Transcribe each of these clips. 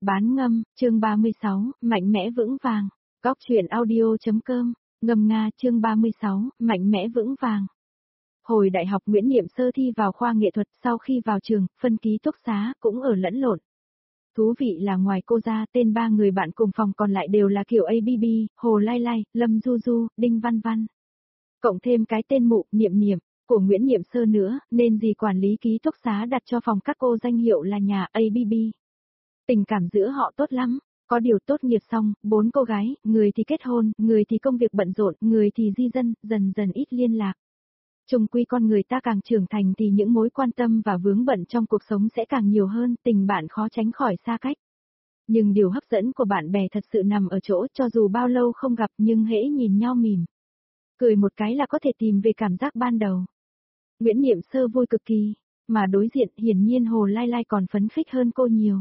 Bán ngâm, chương 36, mạnh mẽ vững vàng. Góc truyện audio.com, ngâm nga chương 36, mạnh mẽ vững vàng. Hồi đại học Nguyễn Niệm Sơ thi vào khoa nghệ thuật, sau khi vào trường, phân ký túc xá, cũng ở lẫn lộn. Thú vị là ngoài cô ra, tên ba người bạn cùng phòng còn lại đều là kiểu ABB, Hồ Lai Lai, Lâm Du Du, Đinh Văn Văn. Cộng thêm cái tên mụ, Niệm Niệm, của Nguyễn Niệm Sơ nữa, nên dì quản lý ký túc xá đặt cho phòng các cô danh hiệu là nhà ABB. Tình cảm giữa họ tốt lắm, có điều tốt nghiệp xong, 4 cô gái, người thì kết hôn, người thì công việc bận rộn, người thì di dân, dần dần ít liên lạc. Chung quy con người ta càng trưởng thành thì những mối quan tâm và vướng bận trong cuộc sống sẽ càng nhiều hơn, tình bạn khó tránh khỏi xa cách. Nhưng điều hấp dẫn của bạn bè thật sự nằm ở chỗ cho dù bao lâu không gặp nhưng hễ nhìn nhau mỉm. Cười một cái là có thể tìm về cảm giác ban đầu. Nguyễn Niệm Sơ vui cực kỳ, mà đối diện hiển nhiên Hồ Lai Lai còn phấn khích hơn cô nhiều.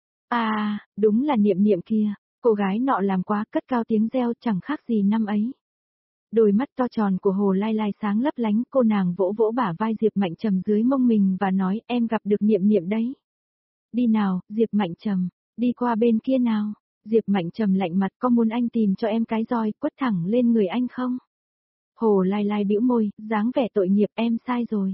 À, đúng là Niệm Niệm kia, cô gái nọ làm quá cất cao tiếng reo chẳng khác gì năm ấy. Đôi mắt to tròn của Hồ Lai Lai sáng lấp lánh, cô nàng vỗ vỗ bả vai Diệp Mạnh Trầm dưới mông mình và nói em gặp được Niệm Niệm đấy. Đi nào, Diệp Mạnh Trầm, đi qua bên kia nào. Diệp Mạnh Trầm lạnh mặt, có muốn anh tìm cho em cái roi quất thẳng lên người anh không? Hồ Lai Lai bĩu môi, dáng vẻ tội nghiệp, em sai rồi.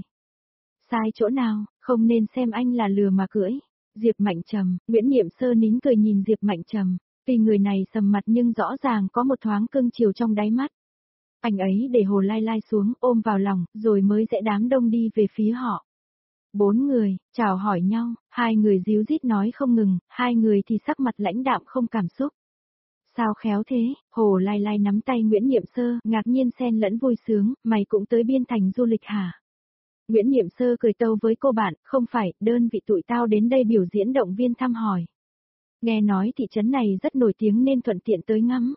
Sai chỗ nào, không nên xem anh là lừa mà cưỡi. Diệp Mạnh Trầm, Nguyễn Niệm Sơ nín cười nhìn Diệp Mạnh Trầm, tuy người này sầm mặt nhưng rõ ràng có một thoáng cưng chiều trong đáy mắt. Anh ấy để Hồ Lai Lai xuống, ôm vào lòng, rồi mới dẽ đám đông đi về phía họ. 4 người, chào hỏi nhau, 2 người díu dít nói không ngừng, 2 người thì sắc mặt lãnh đạm không cảm xúc. Sao khéo thế, Hồ Lai Lai nắm tay Nguyễn Niệm Sơ, ngạc nhiên xen lẫn vui sướng, mày cũng tới Biên Thành du lịch hả? Nguyễn Niệm Sơ cười tâu với cô bạn, không phải, đơn vị tụi tao đến đây biểu diễn động viên thăm hỏi. Nghe nói thị trấn này rất nổi tiếng nên thuận tiện tới ngắm.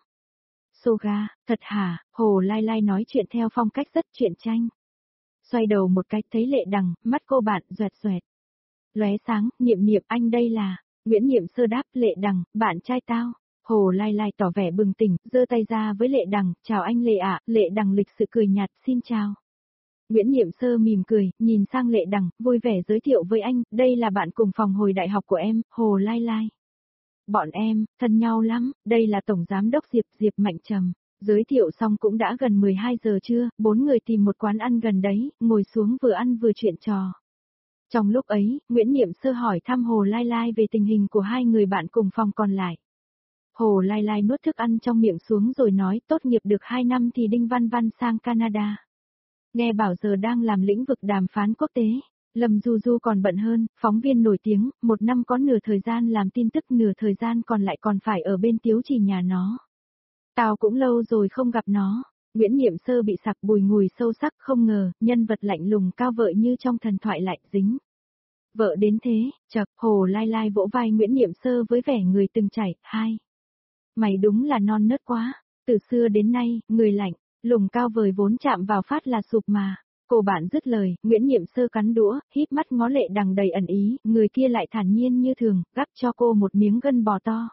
Soga, thật hả? Hồ Lai Lai nói chuyện theo phong cách rất truyện tranh. Xoay đầu một cái thấy Lệ Đằng, mắt cô bạn doẹt doẹt. Lóe sáng, Niệm Niệm anh đây là. Nguyễn Niệm Sơ đáp, Lệ Đằng, bạn trai tao. Hồ Lai Lai tỏ vẻ bừng tỉnh, giơ tay ra với Lệ Đằng, chào anh Lệ ạ. Lệ Đằng lịch sự cười nhạt, xin chào. Nguyễn Niệm Sơ mỉm cười, nhìn sang Lệ Đằng, vui vẻ giới thiệu với anh, đây là bạn cùng phòng hồi đại học của em, Hồ Lai Lai. Bọn em, thân nhau lắm, đây là Tổng Giám đốc Diệp Mạnh Trầm. Giới thiệu xong cũng đã gần 12 giờ trưa, 4 người tìm một quán ăn gần đấy, ngồi xuống vừa ăn vừa chuyện trò. Trong lúc ấy, Nguyễn Niệm Sơ hỏi thăm Hồ Lai Lai về tình hình của 2 người bạn cùng phòng còn lại. Hồ Lai Lai nuốt thức ăn trong miệng xuống rồi nói tốt nghiệp được 2 năm thì Đinh Văn Văn sang Canada. Nghe bảo giờ đang làm lĩnh vực đàm phán quốc tế. Lâm Du Du còn bận hơn, phóng viên nổi tiếng, 1 năm có nửa thời gian làm tin tức, nửa thời gian còn lại còn phải ở bên Tiếu Trì nhà nó. Tao cũng lâu rồi không gặp nó. Nguyễn Niệm Sơ bị sặc bùi ngùi sâu sắc, không ngờ, nhân vật lạnh lùng cao vợ như trong thần thoại lại dính. Vợ đến thế, chậc, Hồ Lai Lai vỗ vai Nguyễn Niệm Sơ với vẻ người từng trải, hai. Mày đúng là non nớt quá, từ xưa đến nay, người lạnh, lùng cao vời vốn chạm vào phát là sụp mà. Cô bạn dứt lời, Nguyễn Niệm Sơ cắn đũa, híp mắt ngó Lệ Đằng đầy ẩn ý, người kia lại thản nhiên như thường, gắp cho cô một miếng gân bò to.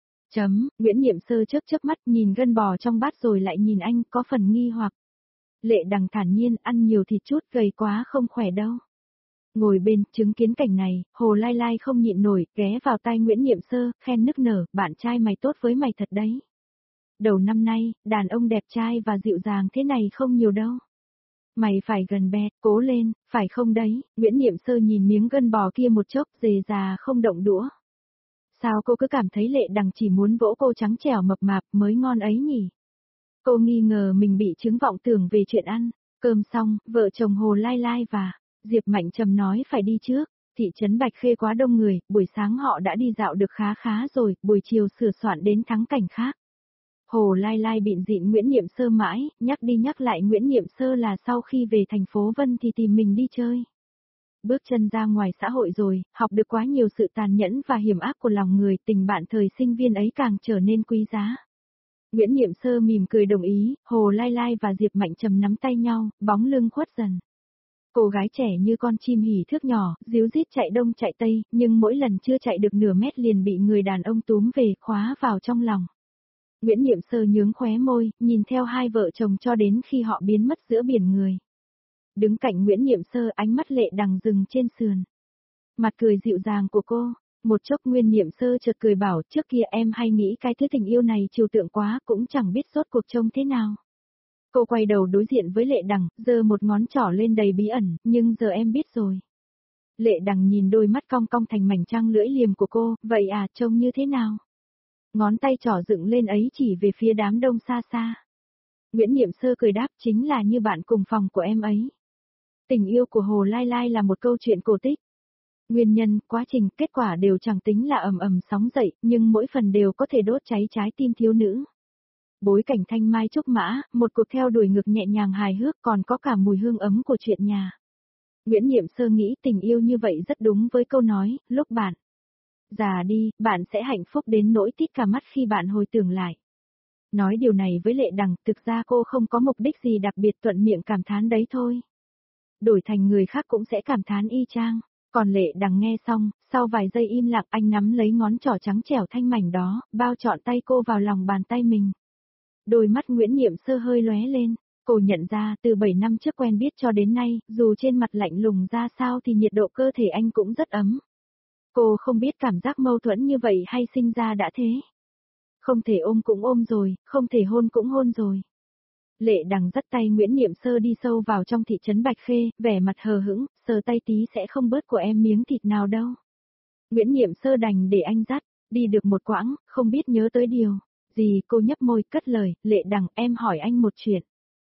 Nguyễn Niệm Sơ chớp mắt nhìn gân bò trong bát rồi lại nhìn anh, có phần nghi hoặc. Lệ Đằng thản nhiên, ăn nhiều thịt chút, gầy quá không khỏe đâu. Ngồi bên, chứng kiến cảnh này, Hồ Lai Lai không nhịn nổi, ghé vào tai Nguyễn Niệm Sơ, khen nức nở, bạn trai mày tốt với mày thật đấy. Đầu năm nay, đàn ông đẹp trai và dịu dàng thế này không nhiều đâu. Mày phải gần bé, cố lên, phải không đấy? Nguyễn Niệm Sơ nhìn miếng gân bò kia một chốc, dề già không động đũa. Sao cô cứ cảm thấy Lệ Đằng chỉ muốn vỗ cô trắng trẻo mập mạp mới ngon ấy nhỉ? Cô nghi ngờ mình bị chứng vọng tưởng về chuyện ăn. Cơm xong, vợ chồng Hồ Lai Lai và Diệp Mạnh Trầm nói phải đi trước. Thị trấn Bạch Khê quá đông người, buổi sáng họ đã đi dạo được khá rồi, buổi chiều sửa soạn đến thắng cảnh khác. Hồ Lai Lai bịn dịn Nguyễn Niệm Sơ mãi, nhắc đi nhắc lại Nguyễn Niệm Sơ là sau khi về thành phố Vân thì tìm mình đi chơi. Bước chân ra ngoài xã hội rồi, học được quá nhiều sự tàn nhẫn và hiểm ác của lòng người, tình bạn thời sinh viên ấy càng trở nên quý giá. Nguyễn Niệm Sơ mỉm cười đồng ý, Hồ Lai Lai và Diệp Mạnh Trầm nắm tay nhau, bóng lưng khuất dần. Cô gái trẻ như con chim hỉ thước nhỏ, díu dít chạy đông chạy tây, nhưng mỗi lần chưa chạy được nửa mét liền bị người đàn ông túm về, khóa vào trong lòng. Nguyễn Niệm Sơ nhướng khóe môi, nhìn theo 2 vợ chồng cho đến khi họ biến mất giữa biển người. Đứng cạnh Nguyễn Niệm Sơ, ánh mắt Lệ Đằng dừng trên sườn. Mặt cười dịu dàng của cô, Một chốc Nguyên Niệm Sơ chợt cười bảo, trước kia em hay nghĩ cái thứ tình yêu này trừu tượng quá, cũng chẳng biết rốt cuộc trông thế nào. Cô quay đầu đối diện với Lệ Đằng, giơ một ngón trỏ lên đầy bí ẩn, nhưng giờ em biết rồi. Lệ Đằng nhìn đôi mắt cong cong thành mảnh trăng lưỡi liềm của cô, vậy à, trông như thế nào? Ngón tay trỏ dựng lên ấy chỉ về phía đám đông xa xa. Nguyễn Niệm Sơ cười đáp, chính là như bạn cùng phòng của em ấy. Tình yêu của Hồ Lai Lai là một câu chuyện cổ tích. Nguyên nhân, quá trình, kết quả đều chẳng tính là ầm ầm sóng dậy, nhưng mỗi phần đều có thể đốt cháy trái tim thiếu nữ. Bối cảnh thanh mai trúc mã, một cuộc theo đuổi ngược nhẹ nhàng hài hước, còn có cả mùi hương ấm của chuyện nhà. Nguyễn Niệm Sơ nghĩ tình yêu như vậy rất đúng với câu nói, lúc bạn già đi, bạn sẽ hạnh phúc đến nỗi tít cả mắt khi bạn hồi tưởng lại. Nói điều này với Lệ Đằng, thực ra cô không có mục đích gì đặc biệt, thuận miệng cảm thán đấy thôi. Đổi thành người khác cũng sẽ cảm thán y chang. Còn Lệ Đằng nghe xong, sau vài giây im lặng anh nắm lấy ngón trỏ trắng trẻo thanh mảnh đó, bao trọn tay cô vào lòng bàn tay mình. Đôi mắt Nguyễn Niệm Sơ hơi lóe lên, cô nhận ra từ 7 năm trước quen biết cho đến nay, dù trên mặt lạnh lùng ra sao thì nhiệt độ cơ thể anh cũng rất ấm. Cô không biết cảm giác mâu thuẫn như vậy hay sinh ra đã thế. Không thể ôm cũng ôm rồi, không thể hôn cũng hôn rồi. Lệ Đằng dắt tay Nguyễn Niệm Sơ đi sâu vào trong thị trấn Bạch Khê, vẻ mặt hờ hững, sờ tay tí sẽ không bớt của em miếng thịt nào đâu. Nguyễn Niệm Sơ đành để anh dắt, đi được một quãng, không biết nhớ tới điều gì, cô nhấp môi cất lời, Lệ Đằng em hỏi anh một chuyện.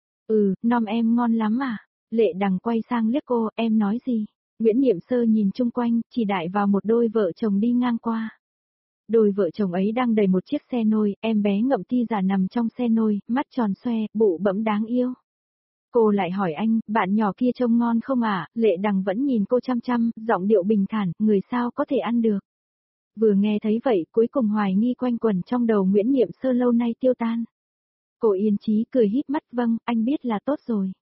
Nom em ngon lắm à? Lệ Đằng quay sang liếc cô, em nói gì? Nguyễn Niệm Sơ nhìn chung quanh, chỉ đại vào một đôi vợ chồng đi ngang qua. Đôi vợ chồng ấy đang đẩy một chiếc xe nôi, em bé ngậm ti giả nằm trong xe nôi, mắt tròn xoe, bụ bẫm đáng yêu. Cô lại hỏi anh, bạn nhỏ kia trông ngon không à? Lệ Đằng vẫn nhìn cô chăm chăm, giọng điệu bình thản, người sao có thể ăn được. Vừa nghe thấy vậy, cuối cùng hoài nghi quanh quẩn trong đầu Nguyễn Niệm Sơ lâu nay tiêu tan. Cô yên chí cười híp mắt, vâng, anh biết là tốt rồi.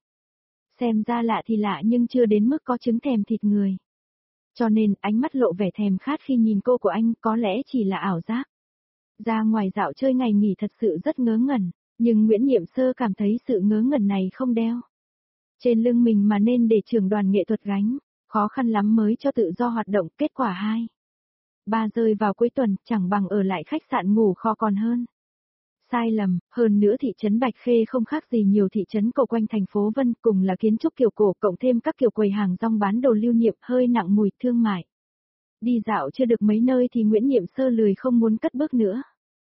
Xem ra lạ thì lạ nhưng chưa đến mức có chứng thèm thịt người. Cho nên, ánh mắt lộ vẻ thèm khát khi nhìn cô của anh có lẽ chỉ là ảo giác. Ra ngoài dạo chơi ngày nghỉ thật sự rất ngớ ngẩn, nhưng Nguyễn Niệm Sơ cảm thấy sự ngớ ngẩn này không đeo trên lưng mình mà nên để trưởng đoàn nghệ thuật gánh, khó khăn lắm mới cho tự do hoạt động, kết quả 2. 3 rơi vào cuối tuần, chẳng bằng ở lại khách sạn ngủ kho còn hơn. Sai lầm, hơn nữa thị trấn Bạch Khê không khác gì nhiều thị trấn cổ quanh thành phố Vân, cùng là kiến trúc kiểu cổ cộng thêm các kiểu quầy hàng rong bán đồ lưu niệm hơi nặng mùi thương mại. Đi dạo chưa được mấy nơi thì Nguyễn Niệm Sơ lười không muốn cất bước nữa.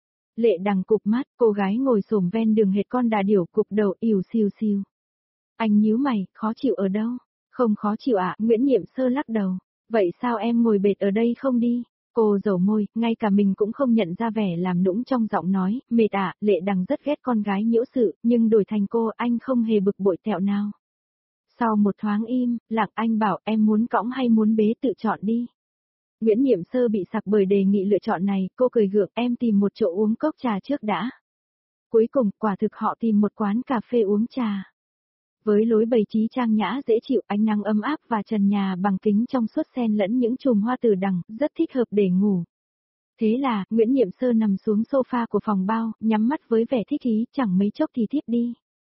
Lệ Đằng cụp mắt, cô gái ngồi xổm ven đường hệt con đà điểu, cụp đầu ỉu xìu xìu. Anh nhíu mày, khó chịu ở đâu? Không khó chịu ạ, Nguyễn Niệm Sơ lắc đầu. Vậy sao em ngồi bệt ở đây không đi? Cô dầu môi, ngay cả mình cũng không nhận ra vẻ làm nũng trong giọng nói, mệt ạ, Lệ Đằng rất ghét con gái nhiễu sự, nhưng đổi thành cô, anh không hề bực bội tẹo nào. Sau một thoáng im, lặng anh bảo em muốn cõng hay muốn bế tự chọn đi. Nguyễn Niệm Sơ bị sặc bởi đề nghị lựa chọn này, cô cười gượng, em tìm một chỗ uống cốc trà trước đã. Cuối cùng, quả thực họ tìm một quán cà phê uống trà. Với lối bày trí trang nhã dễ chịu, ánh nắng ấm áp và trần nhà bằng kính trong suốt xen lẫn những chùm hoa tử đằng, rất thích hợp để ngủ. Thế là, Nguyễn Niệm Sơ nằm xuống sofa của phòng bao, nhắm mắt với vẻ thích ý, chẳng mấy chốc thì thiếp đi.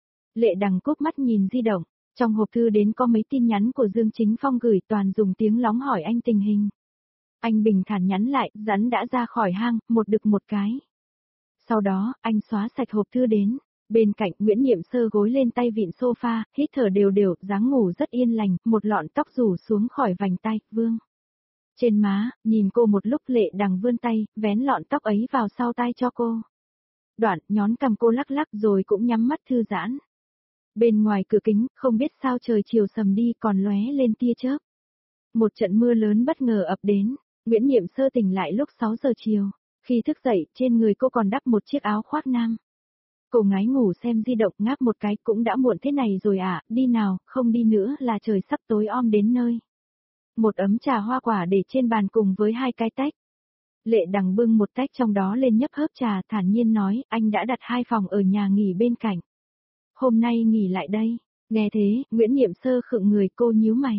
Lệ Đằng cúp mắt nhìn di động, trong hộp thư đến có mấy tin nhắn của Dương Chính Phong gửi, toàn dùng tiếng lóng hỏi anh tình hình. Anh bình thản nhắn lại, rắn đã ra khỏi hang, một đực một cái. Sau đó, anh xóa sạch hộp thư đến. Bên cạnh Nguyễn Niệm Sơ gối lên tay vịn sofa, hít thở đều đều, dáng ngủ rất yên lành, một lọn tóc rủ xuống khỏi vành tai, vương. Trên má, nhìn cô một lúc Lệ Đằng vươn tay, vén lọn tóc ấy vào sau tai cho cô. Đoạn, nhón cằm cô lắc lắc rồi cũng nhắm mắt thư giãn. Bên ngoài cửa kính, không biết sao trời chiều sầm đi còn lóe lên tia chớp. Một trận mưa lớn bất ngờ ập đến, Nguyễn Niệm Sơ tỉnh lại lúc 6 giờ chiều. Khi thức dậy, trên người cô còn đắp một chiếc áo khoác nam. Cô ngái ngủ xem di động, ngáp một cái, cũng đã muộn thế này rồi à, đi nào, không đi nữa là trời sắp tối om đến nơi. Một ấm trà hoa quả để trên bàn cùng với 2 cái tách. Lệ Đằng bưng một tách trong đó lên nhấp hớp trà, thản nhiên nói, anh đã đặt 2 phòng ở nhà nghỉ bên cạnh. Hôm nay nghỉ lại đây. Nghe thế, Nguyễn Niệm Sơ khựng người, cô nhíu mày.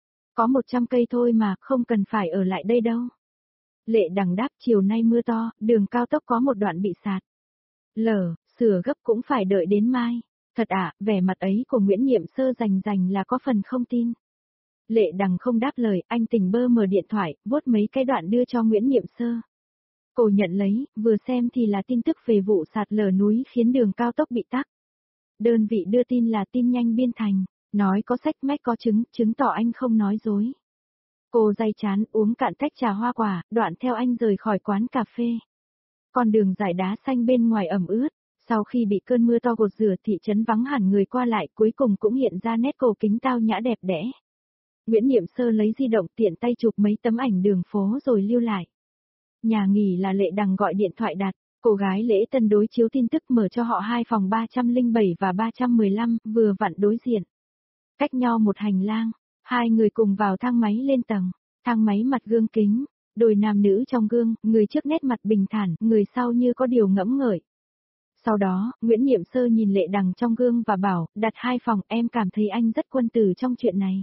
Có 100 cây thôi mà, không cần phải ở lại đây đâu. Lệ Đằng đáp, chiều nay mưa to, đường cao tốc có một đoạn bị sạt lở, sửa gấp cũng phải đợi đến mai. Thật ạ, vẻ mặt ấy của Nguyễn Niệm Sơ rành rành là có phần không tin. Lệ Đằng không đáp lời, anh tỉnh bơ mở điện thoại, vuốt mấy cái đoạn đưa cho Nguyễn Niệm Sơ. Cô nhận lấy, vừa xem thì là tin tức về vụ sạt lở núi khiến đường cao tốc bị tắc. Đơn vị đưa tin là tin nhanh biên thành, nói có sách mách có chứng, chứng tỏ anh không nói dối. Cô day chán uống cạn tách trà hoa quả, đoạn theo anh rời khỏi quán cà phê. Con đường dải đá xanh bên ngoài ẩm ướt, sau khi bị cơn mưa to gột rửa thị trấn vắng hẳn người qua lại cuối cùng cũng hiện ra nét cổ kính tao nhã đẹp đẽ. Nguyễn Niệm Sơ lấy di động tiện tay chụp mấy tấm ảnh đường phố rồi lưu lại. Nhà nghỉ là Lệ Đằng gọi điện thoại đặt, cô gái lễ tân đối chiếu tin tức mở cho họ 2 phòng 307 và 315, vừa vặn đối diện. Cách nhau một hành lang, hai người cùng vào thang máy lên tầng, thang máy mặt gương kính, đôi nam nữ trong gương, người trước nét mặt bình thản, người sau như có điều ngẫm ngợi. Sau đó, Nguyễn Niệm Sơ nhìn Lệ Đằng trong gương và bảo, đặt 2 phòng, em cảm thấy anh rất quân tử trong chuyện này.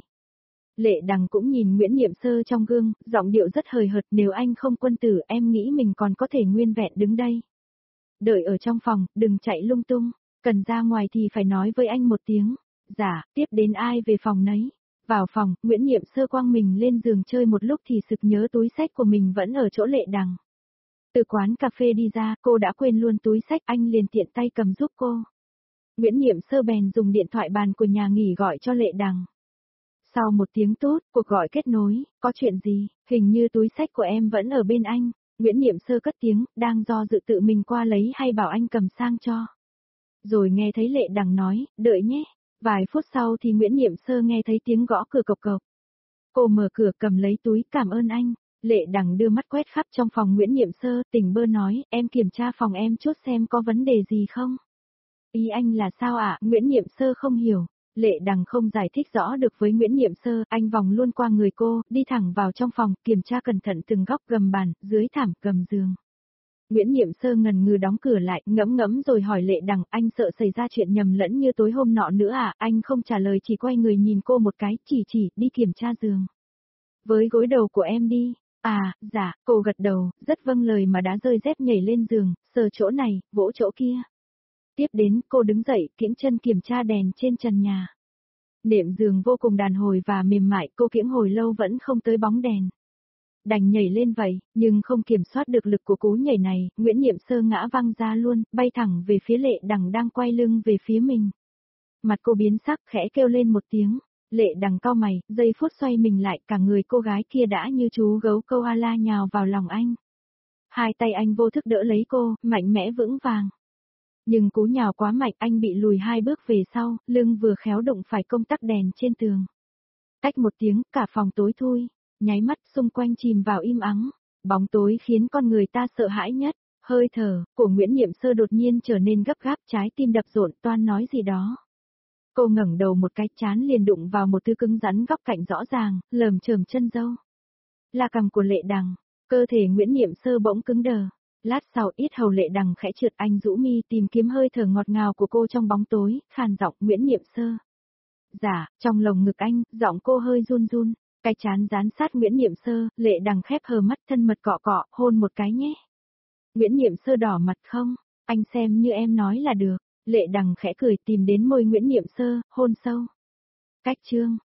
Lệ Đằng cũng nhìn Nguyễn Niệm Sơ trong gương, giọng điệu rất hời hợt, nếu anh không quân tử em nghĩ mình còn có thể nguyên vẹn đứng đây. Đợi ở trong phòng, đừng chạy lung tung, cần ra ngoài thì phải nói với anh một tiếng. Dạ, tiếp đến ai về phòng nấy. Vào phòng, Nguyễn Niệm Sơ quăng mình lên giường chơi một lúc thì sực nhớ túi xách của mình vẫn ở chỗ Lệ Đằng. Từ quán cà phê đi ra, cô đã quên luôn túi xách, anh liền tiện tay cầm giúp cô. Nguyễn Niệm Sơ bèn dùng điện thoại bàn của nhà nghỉ gọi cho Lệ Đằng. Sau một tiếng tốt, cuộc gọi kết nối, có chuyện gì, hình như túi xách của em vẫn ở bên anh. Nguyễn Niệm Sơ cất tiếng, đang do dự tự mình qua lấy hay bảo anh cầm sang cho. Rồi nghe thấy Lệ Đằng nói, đợi nhé. Vài phút sau thì Nguyễn Niệm Sơ nghe thấy tiếng gõ cửa cộc cộc. Cô mở cửa cầm lấy túi, cảm ơn anh. Lệ Đằng đưa mắt quét khắp trong phòng Nguyễn Niệm Sơ, tỉnh bơ nói, em kiểm tra phòng em chút xem có vấn đề gì không. Ý anh là sao ạ? Nguyễn Niệm Sơ không hiểu. Lệ Đằng không giải thích rõ được với Nguyễn Niệm Sơ, anh vòng luôn qua người cô, đi thẳng vào trong phòng, kiểm tra cẩn thận từng góc gầm bàn, dưới thảm, gầm giường. Nguyễn Niệm Sơ ngần ngừ đóng cửa lại, ngẫm ngẫm rồi hỏi Lệ Đằng, anh sợ xảy ra chuyện nhầm lẫn như tối hôm nọ nữa à? Anh không trả lời, chỉ quay người nhìn cô một cái, chỉ, đi kiểm tra giường. Với gối đầu của em đi. À, dạ, cô gật đầu, rất vâng lời mà đã rơi dép nhảy lên giường, sờ chỗ này, vỗ chỗ kia. Tiếp đến, cô đứng dậy, kiễng chân kiểm tra đèn trên trần nhà. Nệm giường vô cùng đàn hồi và mềm mại, cô kiễng hồi lâu vẫn không tới bóng đèn. Đành nhảy lên vậy, nhưng không kiểm soát được lực của cú nhảy này, Nguyễn Niệm Sơ ngã văng ra luôn, bay thẳng về phía Lệ Đằng đang quay lưng về phía mình. Mặt cô biến sắc, khẽ kêu lên một tiếng. Lệ Đằng cau mày, giây phút xoay mình lại, cả người cô gái kia đã như chú gấu koala nhào vào lòng anh. Hai tay anh vô thức đỡ lấy cô, mạnh mẽ vững vàng. Nhưng cú nhào quá mạnh, anh bị lùi 2 bước về sau, lưng vừa khéo đụng phải công tắc đèn trên tường. Cách một tiếng, cả phòng tối thui, nháy mắt xung quanh chìm vào im ắng. Bóng tối khiến con người ta sợ hãi nhất. Hơi thở của Nguyễn Niệm Sơ đột nhiên trở nên gấp gáp, trái tim đập rộn, toan nói gì đó. Cô ngẩng đầu một cái, chán liền đụng vào một thứ cứng rắn góc cạnh rõ ràng, lởm chởm chân râu. Là cằm của Lệ Đằng, cơ thể Nguyễn Niệm Sơ bỗng cứng đờ. Lát sau yết hầu Lệ Đằng khẽ trượt, anh rũ mi tìm kiếm hơi thở ngọt ngào của cô trong bóng tối, khàn giọng Nguyễn Niệm Sơ. Dạ, trong lồng ngực anh, giọng cô hơi run run, cái trán dán sát Nguyễn Niệm Sơ, Lệ Đằng khép hờ mắt, thân mật cọ cọ, hôn một cái nhé. Nguyễn Niệm Sơ đỏ mặt, không, anh xem như em nói là được. Lệ Đằng khẽ cười tìm đến môi Nguyễn Niệm Sơ, hôn sâu. Cách chương